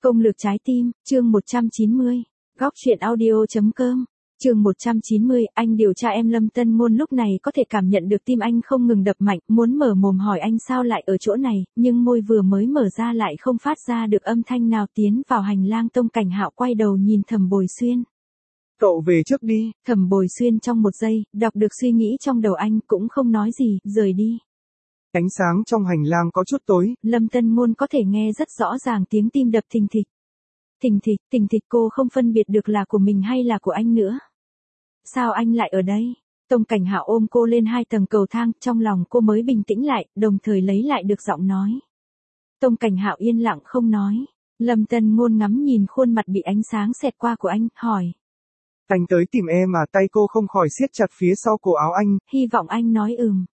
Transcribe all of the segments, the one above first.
Công lược trái tim, chương 190. Góc truyện audio.com. Chương 190, anh điều tra em. Lâm Tân Ngôn lúc này có thể cảm nhận được tim anh không ngừng đập mạnh, muốn mở mồm hỏi anh sao lại ở chỗ này, nhưng môi vừa mới mở ra lại không phát ra được âm thanh nào. Tiến vào hành lang, Tông Cảnh Hạo quay đầu nhìn Thẩm Bồi Xuyên. Cậu về trước đi. Thẩm Bồi Xuyên trong một giây, đọc được suy nghĩ trong đầu anh, cũng không nói gì, rời đi. Ánh sáng trong hành lang có chút tối. Lâm Tân Ngôn có thể nghe rất rõ ràng tiếng tim đập thình thịch. Thình thịch, cô không phân biệt được là của mình hay là của anh nữa. Sao anh lại ở đây? Tông Cảnh Hạo ôm cô lên 2 tầng cầu thang, trong lòng cô mới bình tĩnh lại, đồng thời lấy lại được giọng nói. Tông Cảnh Hạo yên lặng không nói. Lâm Tân Ngôn ngắm nhìn khuôn mặt bị ánh sáng xẹt qua của anh, hỏi. Anh tới tìm em mà tay cô không khỏi siết chặt phía sau cổ áo anh. Hy vọng anh nói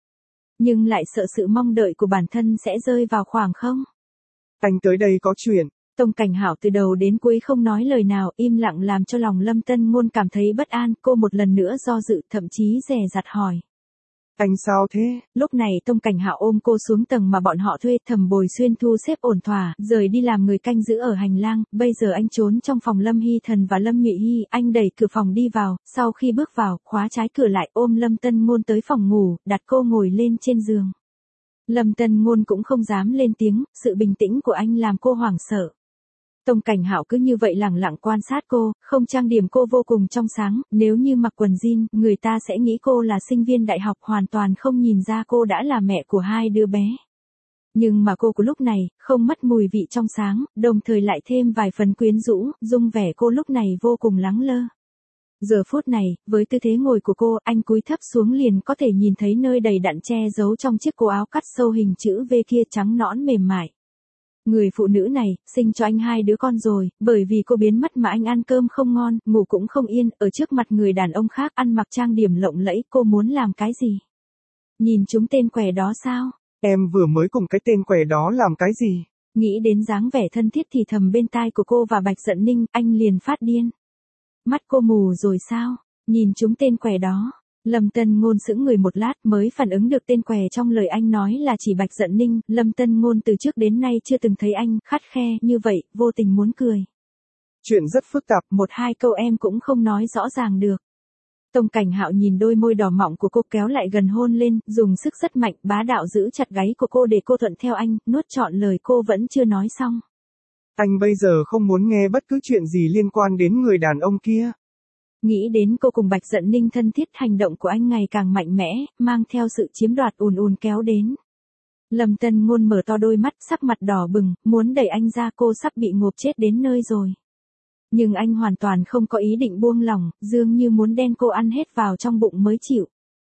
nhưng lại sợ sự mong đợi của bản thân sẽ rơi vào khoảng không. Anh tới đây có chuyện. Tông Cảnh Hạo từ đầu đến cuối không nói lời nào, im lặng làm cho lòng Lâm Tân Ngôn cảm thấy bất an. Cô một lần nữa do dự, thậm chí dè dặt hỏi. Anh sao thế? Lúc này Tông Cảnh Hạo ôm cô xuống tầng mà bọn họ thuê. Thẩm Bồi Xuyên thu xếp ổn thỏa, rời đi làm người canh giữ ở hành lang. Bây giờ anh trốn trong phòng Lâm Hy Thần và Lâm Nhụy Hy. Anh đẩy cửa phòng đi vào, sau khi bước vào, khóa trái cửa lại, ôm Lâm Tân Ngôn tới phòng ngủ, đặt cô ngồi lên trên giường. Lâm Tân Ngôn cũng không dám lên tiếng, sự bình tĩnh của anh làm cô hoảng sợ. Tông Cảnh Hạo cứ như vậy lẳng lặng quan sát cô, không trang điểm cô vô cùng trong sáng, nếu như mặc quần jean, người ta sẽ nghĩ cô là sinh viên đại học, hoàn toàn không nhìn ra cô đã là mẹ của 2 đứa bé. Nhưng mà cô của lúc này, không mất mùi vị trong sáng, đồng thời lại thêm vài phần quyến rũ, dung vẻ cô lúc này vô cùng lắng lơ. Giờ phút này, với tư thế ngồi của cô, anh cúi thấp xuống liền có thể nhìn thấy nơi đầy đặn che giấu trong chiếc cổ áo cắt sâu hình chữ V kia, trắng nõn mềm mại. Người phụ nữ này, sinh cho anh 2 đứa con rồi, bởi vì cô biến mất mà anh ăn cơm không ngon, ngủ cũng không yên, ở trước mặt người đàn ông khác ăn mặc trang điểm lộng lẫy, cô muốn làm cái gì? Nhìn chúng tên què đó sao? Em vừa mới cùng cái tên què đó làm cái gì? Nghĩ đến dáng vẻ thân thiết thì thầm bên tai của cô và Bạch Dận Ninh, anh liền phát điên. Mắt cô mù rồi sao? Nhìn chúng tên què đó. Lâm Tân Ngôn sững người một lát mới phản ứng được tên què trong lời anh nói là chỉ Bạch Dận Ninh. Lâm Tân Ngôn từ trước đến nay chưa từng thấy anh khắt khe như vậy, vô tình muốn cười. Chuyện rất phức tạp, 1-2 câu em cũng không nói rõ ràng được. Tông Cảnh Hạo nhìn đôi môi đỏ mọng của cô, kéo lại gần hôn lên, dùng sức rất mạnh, bá đạo giữ chặt gáy của cô để cô thuận theo anh, nuốt trọn lời cô vẫn chưa nói xong. Anh bây giờ không muốn nghe bất cứ chuyện gì liên quan đến người đàn ông kia. Nghĩ đến cô cùng Bạch Dận Ninh thân thiết, hành động của anh ngày càng mạnh mẽ, mang theo sự chiếm đoạt ùn kéo đến. Lâm Tân Ngôn mở to đôi mắt, sắc mặt đỏ bừng, muốn đẩy anh ra, cô sắp bị ngộp chết đến nơi rồi. Nhưng anh hoàn toàn không có ý định buông lỏng, dường như muốn đen cô ăn hết vào trong bụng mới chịu.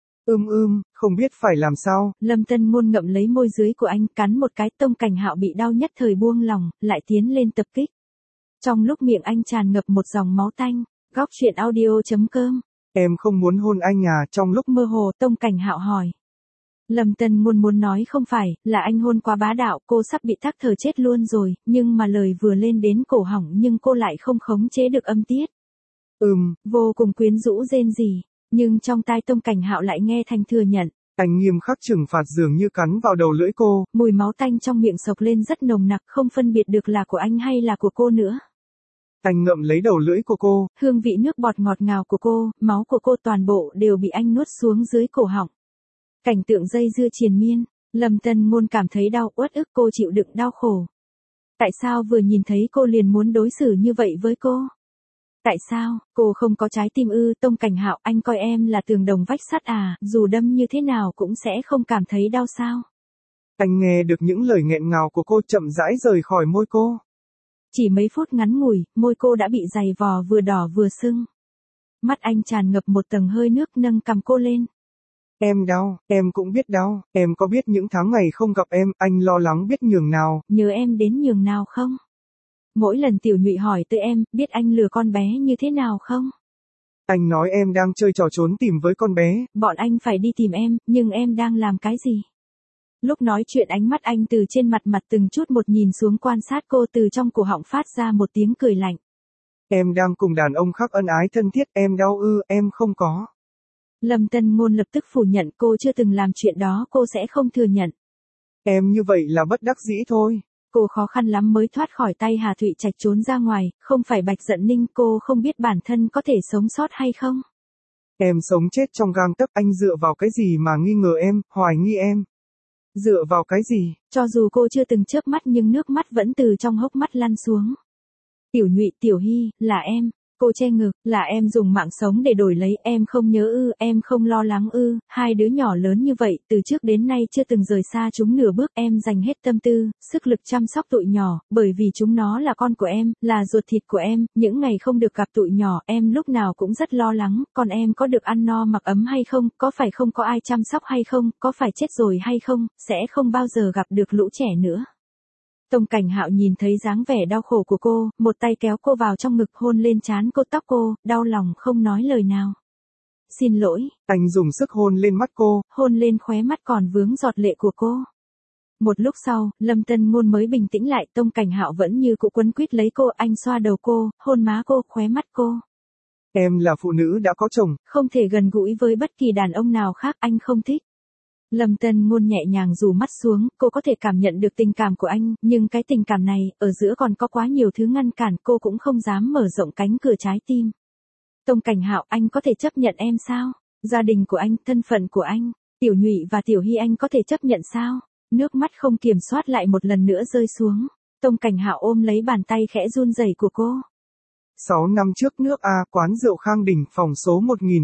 Không biết phải làm sao. Lâm Tân Ngôn ngậm lấy môi dưới của anh, cắn một cái. Tông Cảnh Hạo bị đau nhất thời buông lỏng, lại tiến lên tập kích. Trong lúc miệng anh tràn ngập một dòng máu tanh. Góc truyện audio.com. Em không muốn hôn anh à? Trong lúc mơ hồ, Tông Cảnh Hạo hỏi. Lâm Tân Ngôn muốn nói không phải, là anh hôn quá bá đạo, cô sắp bị tắc thở chết luôn rồi, nhưng mà lời vừa lên đến cổ họng nhưng cô lại không khống chế được âm tiết. Vô cùng quyến rũ rên rỉ, nhưng trong tai Tông Cảnh Hạo lại nghe thành thừa nhận. Anh nghiêm khắc trừng phạt dường như cắn vào đầu lưỡi cô. Mùi máu tanh trong miệng sộc lên rất nồng nặc, không phân biệt được là của anh hay là của cô nữa. Anh ngậm lấy đầu lưỡi của cô. Hương vị nước bọt ngọt ngào của cô, máu của cô toàn bộ đều bị anh nuốt xuống dưới cổ họng. Cảnh tượng dây dưa triền miên, Lâm Tân Ngôn cảm thấy đau uất ức, cô chịu đựng đau khổ. Tại sao vừa nhìn thấy cô liền muốn đối xử như vậy với cô? Tại sao, cô không có trái tim ư? Tông Cảnh Hạo, anh coi em là tường đồng vách sắt à, dù đâm như thế nào cũng sẽ không cảm thấy đau sao? Anh nghe được những lời nghẹn ngào của cô chậm rãi rời khỏi môi cô. Chỉ mấy phút ngắn ngủi, môi cô đã bị dày vò vừa đỏ vừa sưng. Mắt anh tràn ngập một tầng hơi nước, nâng cằm cô lên. Em đau, em cũng biết đau, em có biết những tháng ngày không gặp em, anh lo lắng biết nhường nào. Nhớ em đến nhường nào không? Mỗi lần Tiểu Nhụy hỏi tới em, biết anh lừa con bé như thế nào không? Anh nói em đang chơi trò trốn tìm với con bé. Bọn anh phải đi tìm em, nhưng em đang làm cái gì? Lúc nói chuyện ánh mắt anh từ trên mặt từng chút một nhìn xuống quan sát cô, từ trong cổ họng phát ra một tiếng cười lạnh. Em đang cùng đàn ông khác ân ái thân thiết, em đau ư? Em không có. Lâm Tân Ngôn lập tức phủ nhận, cô chưa từng làm chuyện đó, cô sẽ không thừa nhận. Em như vậy là bất đắc dĩ thôi. Cô khó khăn lắm mới thoát khỏi tay Hà Thụy Trạch trốn ra ngoài, không phải Bạch Dận Ninh, cô không biết bản thân có thể sống sót hay không. Em sống chết trong gang tấc, anh dựa vào cái gì mà nghi ngờ em, hoài nghi em? Dựa vào cái gì? Cho dù cô chưa từng chớp mắt nhưng nước mắt vẫn từ trong hốc mắt lăn xuống. Tiểu Nhụy, Tiểu Hy, là em. Cô che ngực, là em dùng mạng sống để đổi lấy, em không nhớ ư, em không lo lắng ư, hai đứa nhỏ lớn như vậy, từ trước đến nay chưa từng rời xa chúng nửa bước, em dành hết tâm tư, sức lực chăm sóc tụi nhỏ, bởi vì chúng nó là con của em, là ruột thịt của em, những ngày không được gặp tụi nhỏ, em lúc nào cũng rất lo lắng, còn em có được ăn no mặc ấm hay không, có phải không có ai chăm sóc hay không, có phải chết rồi hay không, sẽ không bao giờ gặp được lũ trẻ nữa. Tông Cảnh Hạo nhìn thấy dáng vẻ đau khổ của cô, một tay kéo cô vào trong ngực hôn lên trán cô, tóc cô, đau lòng không nói lời nào. Xin lỗi. Anh dùng sức hôn lên mắt cô, hôn lên khóe mắt còn vướng giọt lệ của cô. Một lúc sau, Lâm Tân Ngôn mới bình tĩnh lại, Tông Cảnh Hạo vẫn như cũ quấn quýt lấy cô, anh xoa đầu cô, hôn má cô, khóe mắt cô. Em là phụ nữ đã có chồng, không thể gần gũi với bất kỳ đàn ông nào khác, anh không thích. Lâm Tân Ngôn nhẹ nhàng rủ mắt xuống, cô có thể cảm nhận được tình cảm của anh, nhưng cái tình cảm này, ở giữa còn có quá nhiều thứ ngăn cản, cô cũng không dám mở rộng cánh cửa trái tim. Tông Cảnh Hạo, anh có thể chấp nhận em sao? Gia đình của anh, thân phận của anh, Tiểu Nhụy và Tiểu Hy anh có thể chấp nhận sao? Nước mắt không kiểm soát lại một lần nữa rơi xuống. Tông Cảnh Hạo ôm lấy bàn tay khẽ run rẩy của cô. 6 năm trước nước A, quán rượu Khang Đình, phòng số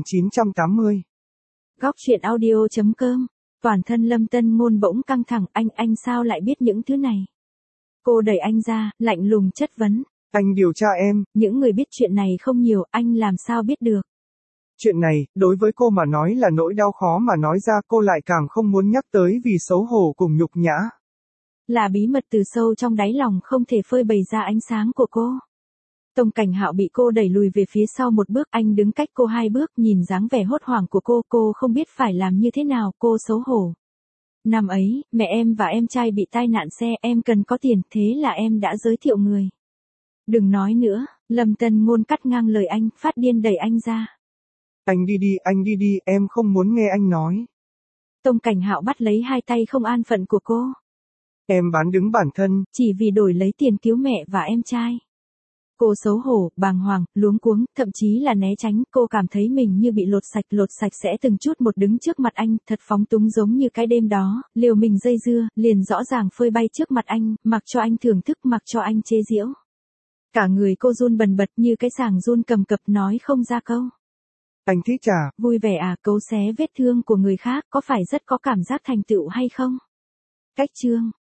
1980. Góc truyện audio.com. Toàn thân Lâm Tân Ngôn bỗng căng thẳng, anh sao lại biết những thứ này? Cô đẩy anh ra, lạnh lùng chất vấn. Anh điều tra em. Những người biết chuyện này không nhiều, anh làm sao biết được? Chuyện này, đối với cô mà nói là nỗi đau khó mà nói ra, cô lại càng không muốn nhắc tới vì xấu hổ cùng nhục nhã. Là bí mật từ sâu trong đáy lòng không thể phơi bày ra ánh sáng của cô. Tông Cảnh Hạo bị cô đẩy lùi về phía sau một bước, anh đứng cách cô 2 bước, nhìn dáng vẻ hốt hoảng của cô không biết phải làm như thế nào, cô xấu hổ. Năm ấy, mẹ em và em trai bị tai nạn xe, em cần có tiền, thế là em đã giới thiệu người. Đừng nói nữa, Lâm Tân Ngôn cắt ngang lời anh, phát điên đẩy anh ra. Anh đi đi, em không muốn nghe anh nói. Tông Cảnh Hạo bắt lấy hai tay không an phận của cô. Em bán đứng bản thân, chỉ vì đổi lấy tiền cứu mẹ và em trai. Cô xấu hổ, bàng hoàng, luống cuống, thậm chí là né tránh, cô cảm thấy mình như bị lột sạch sẽ từng chút một đứng trước mặt anh, thật phóng túng giống như cái đêm đó, liều mình dây dưa, liền rõ ràng phơi bay trước mặt anh, mặc cho anh thưởng thức, mặc cho anh chế giễu. Cả người cô run bần bật như cái sàng run cầm cập nói không ra câu. Anh thích à? Vui vẻ à, cấu xé vết thương của người khác, có phải rất có cảm giác thành tựu hay không? Cách chương